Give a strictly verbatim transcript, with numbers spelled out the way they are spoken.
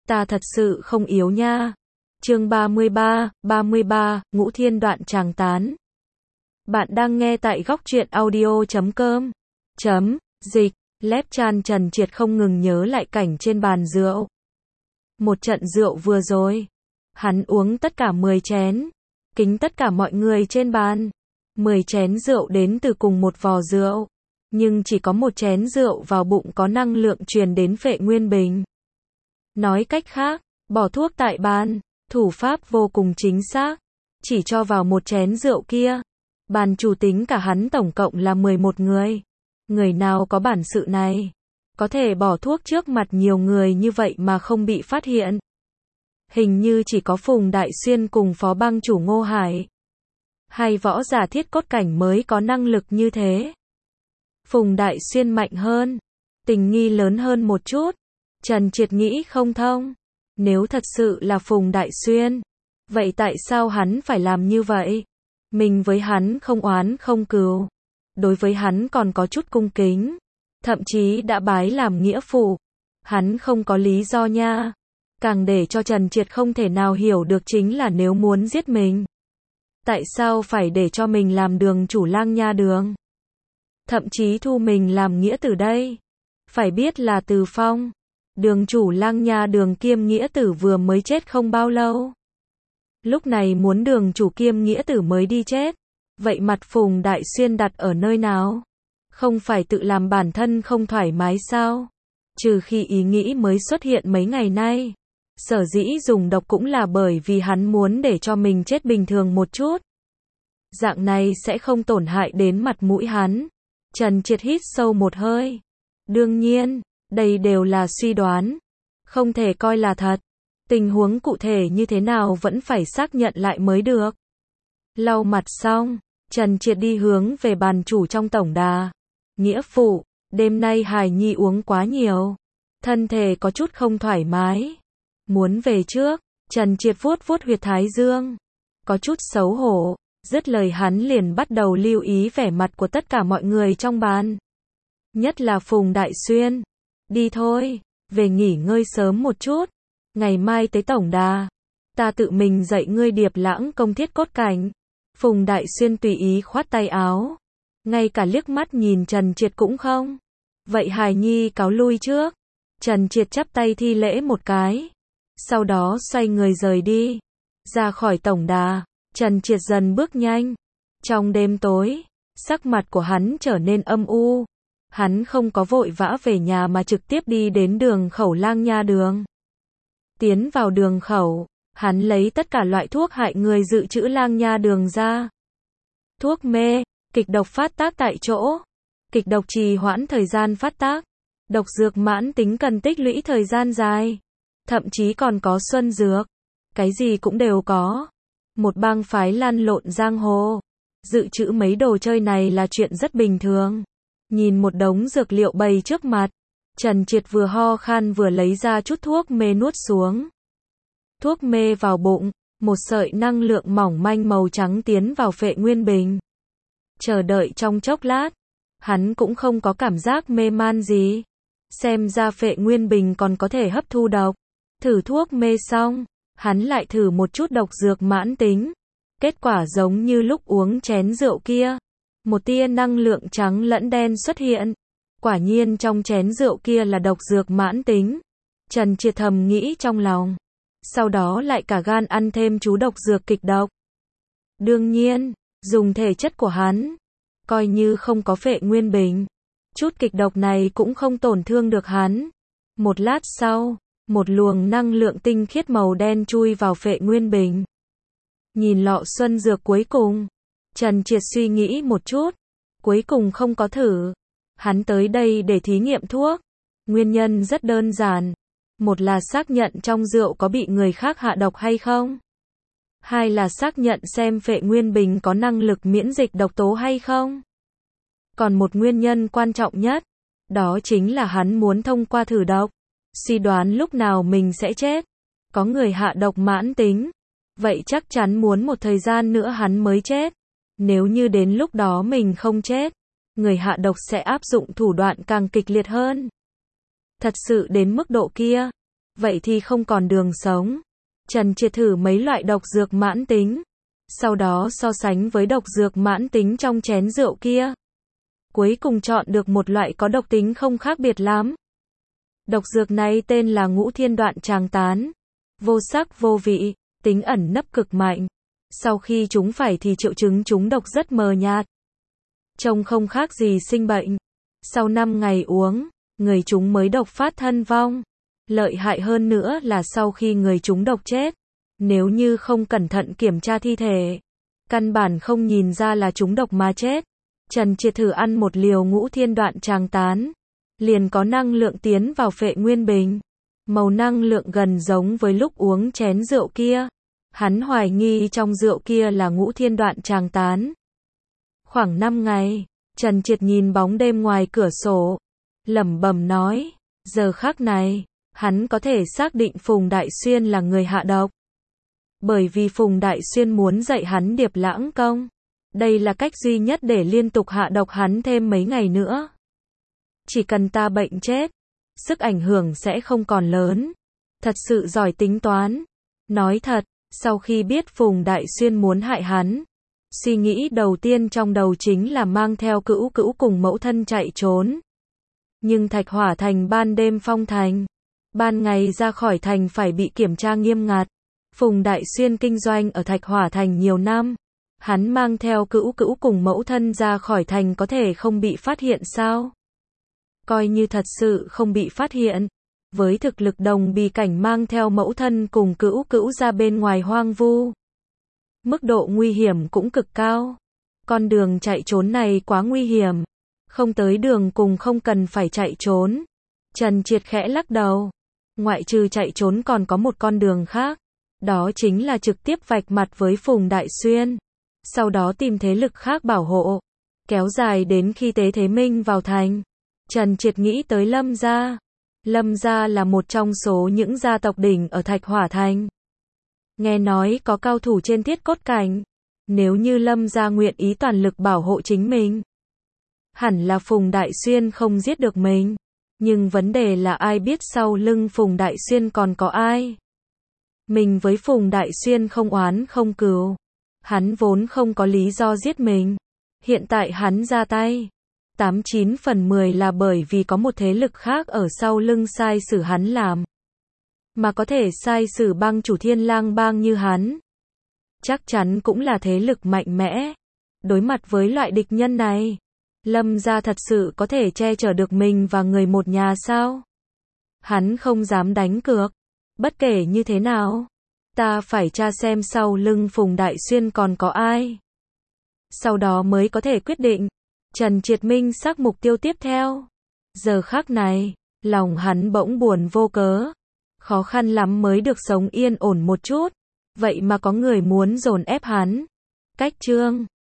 Ta thật sự không yếu nha. Chương ba mươi ba, ba mươi ba, Ngũ Thiên đoạn tràng tán. Bạn đang nghe tại góc truyện audio chấm com. Chấm, dịch, Lép Chan Trần Triệt không ngừng nhớ lại cảnh trên bàn rượu. Một trận rượu vừa rồi. Hắn uống tất cả mười chén. Kính tất cả mọi người trên bàn. mười chén rượu đến từ cùng một vò rượu. Nhưng chỉ có một chén rượu vào bụng có năng lượng truyền đến Phệ Nguyên Bình. Nói cách khác, bỏ thuốc tại bàn, thủ pháp vô cùng chính xác. Chỉ cho vào một chén rượu kia. Bàn chủ tính cả hắn tổng cộng là mười một người. Người nào có bản sự này? Có thể bỏ thuốc trước mặt nhiều người như vậy mà không bị phát hiện. Hình như chỉ có Phùng Đại Xuyên cùng Phó Bang chủ Ngô Hải. Hay võ giả thiết cốt cảnh mới có năng lực như thế. Phùng Đại Xuyên mạnh hơn. Tình nghi lớn hơn một chút. Trần Triệt nghĩ không thông. Nếu thật sự là Phùng Đại Xuyên, vậy tại sao hắn phải làm như vậy? Mình với hắn không oán không cừu. Đối với hắn còn có chút cung kính. Thậm chí đã bái làm nghĩa phụ. Hắn không có lý do nha. Càng để cho Trần Triệt không thể nào hiểu được chính là nếu muốn giết mình. Tại sao phải để cho mình làm đường chủ Lang Nha Đường? Thậm chí thu mình làm nghĩa tử đây. Phải biết là Từ Phong, đường chủ Lang Nha Đường kiêm nghĩa tử vừa mới chết không bao lâu. Lúc này muốn đường chủ kiêm nghĩa tử mới đi chết. Vậy mặt Phùng Đại Xuyên đặt ở nơi nào? Không phải tự làm bản thân không thoải mái sao? Trừ khi ý nghĩ mới xuất hiện mấy ngày nay. Sở dĩ dùng độc cũng là bởi vì hắn muốn để cho mình chết bình thường một chút. Dạng này sẽ không tổn hại đến mặt mũi hắn. Trần Triệt hít sâu một hơi. Đương nhiên, đây đều là suy đoán. Không thể coi là thật. Tình huống cụ thể như thế nào vẫn phải xác nhận lại mới được. Lau mặt xong, Trần Triệt đi hướng về bàn chủ trong tổng đà. Nghĩa phụ, đêm nay Hải Nhi uống quá nhiều. Thân thể có chút không thoải mái. Muốn về trước, Trần Triệt vuốt vuốt huyệt thái dương. Có chút xấu hổ. Dứt lời hắn liền bắt đầu lưu ý vẻ mặt của tất cả mọi người trong bàn. Nhất là Phùng Đại Xuyên. Đi thôi, về nghỉ ngơi sớm một chút. Ngày mai tới tổng đà. Ta tự mình dạy ngươi Điệp Lãng công thiết cốt cảnh. Phùng Đại Xuyên tùy ý khoát tay áo. Ngay cả liếc mắt nhìn Trần Triệt cũng không. Vậy Hải Nhi cáo lui trước. Trần Triệt chắp tay thi lễ một cái. Sau đó xoay người rời đi. Ra khỏi tổng đà. Trần Triệt dần bước nhanh. Trong đêm tối, sắc mặt của hắn trở nên âm u. Hắn không có vội vã về nhà mà trực tiếp đi đến đường khẩu Lang Nha Đường. Tiến vào đường khẩu, hắn lấy tất cả loại thuốc hại người dự trữ Lang Nha Đường ra. Thuốc mê, kịch độc phát tác tại chỗ. Kịch độc trì hoãn thời gian phát tác. Độc dược mãn tính cần tích lũy thời gian dài. Thậm chí còn có xuân dược. Cái gì cũng đều có. Một bang phái lăn lộn giang hồ. Dự trữ mấy đồ chơi này là chuyện rất bình thường. Nhìn một đống dược liệu bày trước mặt. Trần Triệt vừa ho khan vừa lấy ra chút thuốc mê nuốt xuống. Thuốc mê vào bụng. Một sợi năng lượng mỏng manh màu trắng tiến vào Phệ Nguyên Bình. Chờ đợi trong chốc lát. Hắn cũng không có cảm giác mê man gì. Xem ra Phệ Nguyên Bình còn có thể hấp thu độc. Thử thuốc mê xong. Hắn lại thử một chút độc dược mãn tính. Kết quả giống như lúc uống chén rượu kia. Một tia năng lượng trắng lẫn đen xuất hiện. Quả nhiên trong chén rượu kia là độc dược mãn tính. Trần Triệt thầm nghĩ trong lòng. Sau đó lại cả gan ăn thêm chú độc dược kịch độc. Đương nhiên, dùng thể chất của hắn. Coi như không có Phệ Nguyên Bình. Chút kịch độc này cũng không tổn thương được hắn. Một lát sau. Một luồng năng lượng tinh khiết màu đen chui vào Phệ Nguyên Bình. Nhìn lọ xuân dược cuối cùng. Trần Triệt suy nghĩ một chút. Cuối cùng không có thử. Hắn tới đây để thí nghiệm thuốc. Nguyên nhân rất đơn giản. Một là xác nhận trong rượu có bị người khác hạ độc hay không. Hai là xác nhận xem Phệ Nguyên Bình có năng lực miễn dịch độc tố hay không. Còn một nguyên nhân quan trọng nhất. Đó chính là hắn muốn thông qua thử độc. Suy đoán lúc nào mình sẽ chết. Có người hạ độc mãn tính. Vậy chắc chắn muốn một thời gian nữa hắn mới chết. Nếu như đến lúc đó mình không chết. Người hạ độc sẽ áp dụng thủ đoạn càng kịch liệt hơn. Thật sự đến mức độ kia. vậy thì không còn đường sống. Trần Triệt thử mấy loại độc dược mãn tính, sau đó so sánh với độc dược mãn tính trong chén rượu kia. Cuối cùng chọn được một loại có độc tính không khác biệt lắm. Độc dược này tên là Ngũ Thiên Đoạn Tràng Tán. Vô sắc vô vị, tính ẩn nấp cực mạnh. Sau khi chúng phải thì triệu chứng chúng độc rất mờ nhạt, trông không khác gì sinh bệnh. Sau năm ngày uống, người chúng mới độc phát thân vong. Lợi hại hơn nữa là sau khi người chúng độc chết, nếu như không cẩn thận kiểm tra thi thể, căn bản không nhìn ra là chúng độc mà chết. Trần Triệt thử ăn một liều Ngũ Thiên Đoạn Tràng Tán, liền có năng lượng tiến vào phệ nguyên bình. Màu năng lượng gần giống với lúc uống chén rượu kia. Hắn hoài nghi trong rượu kia là Ngũ Thiên Đoạn Tràng Tán. Khoảng năm ngày, Trần Triệt nhìn bóng đêm ngoài cửa sổ, lẩm bẩm nói, giờ khắc này, hắn có thể xác định Phùng Đại Xuyên là người hạ độc. Bởi vì Phùng Đại Xuyên muốn dạy hắn Điệp Lãng Công. Đây là cách duy nhất để liên tục hạ độc hắn thêm mấy ngày nữa. Chỉ cần ta bệnh chết, sức ảnh hưởng sẽ không còn lớn. Thật sự giỏi tính toán. Nói thật, sau khi biết Phùng Đại Xuyên muốn hại hắn, suy nghĩ đầu tiên trong đầu chính là mang theo Cữu Cữu cùng mẫu thân chạy trốn. Nhưng Thạch Hỏa Thành ban đêm phong thành, ban ngày ra khỏi thành phải bị kiểm tra nghiêm ngặt. Phùng Đại Xuyên kinh doanh ở Thạch Hỏa Thành nhiều năm, hắn mang theo Cữu Cữu cùng mẫu thân ra khỏi thành có thể không bị phát hiện sao? Coi như thật sự không bị phát hiện, với thực lực đồng bì cảnh mang theo mẫu thân cùng Cữu Cữu ra bên ngoài hoang vu, mức độ nguy hiểm cũng cực cao. Con đường chạy trốn này quá nguy hiểm, không tới đường cùng không cần phải chạy trốn. Trần Triệt khẽ lắc đầu, ngoại trừ chạy trốn còn có một con đường khác, đó chính là trực tiếp vạch mặt với Phùng Đại Xuyên, sau đó tìm thế lực khác bảo hộ, kéo dài đến khi Tế Thế Minh vào thành. Trần Triệt nghĩ tới Lâm gia. Lâm gia là một trong số những gia tộc đỉnh ở Thạch Hỏa Thành. Nghe nói có cao thủ trên thiết cốt cảnh. Nếu như Lâm gia nguyện ý toàn lực bảo hộ chính mình, hẳn là Phùng Đại Xuyên không giết được mình. Nhưng vấn đề là ai biết sau lưng Phùng Đại Xuyên còn có ai? Mình với Phùng Đại Xuyên không oán không cừu. Hắn vốn không có lý do giết mình. Hiện tại hắn ra tay, tám chín phần mười là bởi vì có một thế lực khác ở sau lưng sai sử hắn làm. Mà có thể sai sử bang chủ Thiên Lang bang như hắn, chắc chắn cũng là thế lực mạnh mẽ. Đối mặt với loại địch nhân này, Lâm gia thật sự có thể che chở được mình và người một nhà sao? Hắn không dám đánh cược. Bất kể như thế nào, ta phải tra xem sau lưng Phùng Đại Xuyên còn có ai, sau đó mới có thể quyết định. Trần Triệt minh xác mục tiêu tiếp theo. Giờ khắc này, lòng hắn bỗng buồn vô cớ. Khó khăn lắm mới được sống yên ổn một chút, vậy mà có người muốn dồn ép hắn. Cách chương